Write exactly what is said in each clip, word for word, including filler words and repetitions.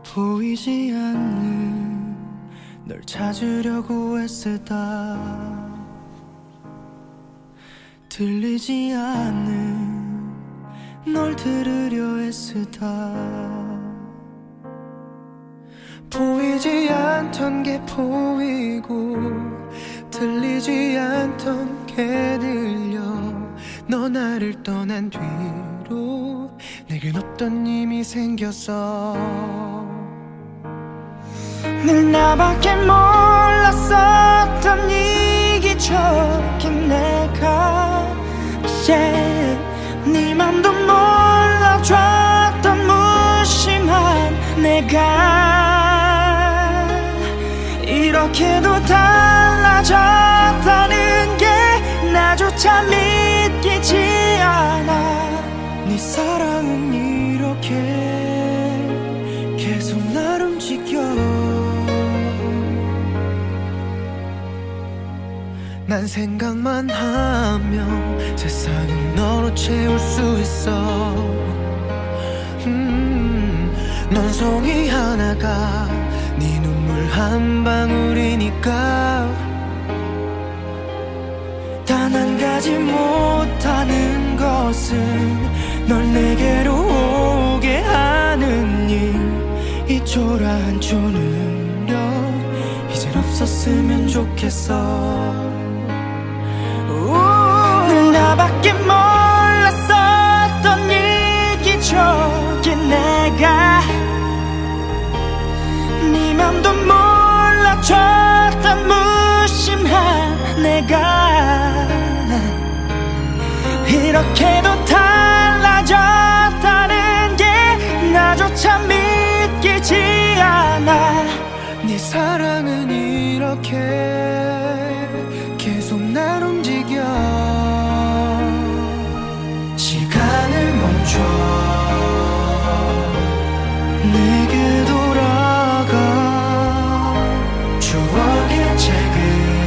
보이지 않는 널 찾으려고 애쓰다 들리지 않는 널 들으려 애쓰다 보이지 않던 게 보이고 들리지 않던 게 들려 너 나를 떠난 뒤로 내겐 없던 힘이 생겼어 늘 나밖에 몰랐었던 이기적인 내가 yeah. 네 맘도 몰라줬던 무심한 내가 이렇게도 달라졌다는 게 나조차 믿기지 않아 네 사랑은 이렇게 계속 날 움직여 난 생각만 하면 세상은 너로 채울 수 있어 음, 넌 송이 하나가 네 눈물 한 방울이니까 단 한 가지 못하는 것은 널 내게로 오게 하는 일 이 초라한 초능력 이젠 없었으면 좋겠어 늘 나밖에 몰랐었던 이기적인 내가 네 맘도 몰라줬던 무심한 내가 이렇게도 달라졌다는 게 나조차 믿기지 않아 네 사랑은 이렇게 계속 날 움직여 시간을 멈춰 내게 돌아가 추억의 책을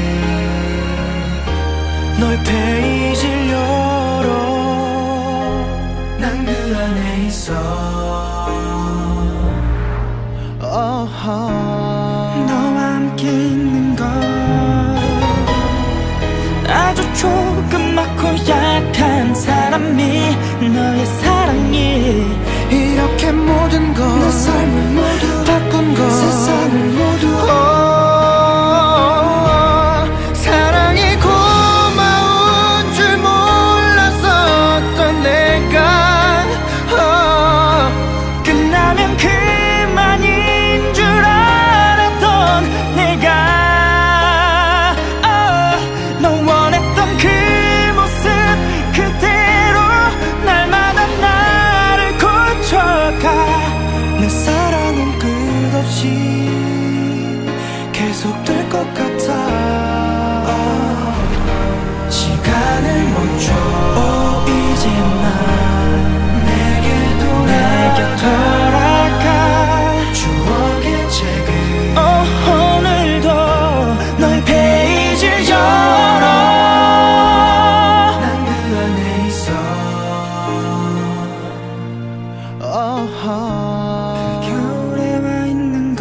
너의 페이지를 열어 난 그 안에 있어 oh, 너와 함께 있는 것 아주 조그맣고 약한 사람이 너의 사랑이 이렇게 모든 것 내 삶을 모두 바꾼 것 세상을 모두 oh, 사랑이 고마운 줄 몰랐었던 내가 oh, 끝나면 그만인 줄 알았던 내가 oh, 너 원했던 그 모습 그대로 날마다 나를 고쳐가 내 사랑은 끝없이 계속될 것 같아 oh, 시간을 멈춰 oh, 이제 난 내게 돌아가, 내게 돌아가 추억의 책을 oh, 오늘도 너의 페이지를 열어 난 그 안에 있어 oh, 그 겨울에 와 있는 것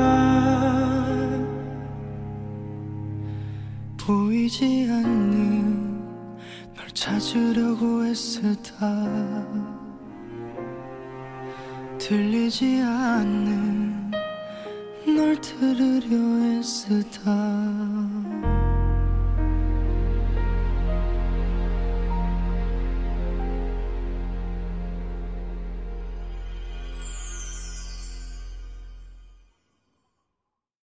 보이지 않는 널 찾으려고 애쓰다 들리지 않는 널 들으려 애쓰다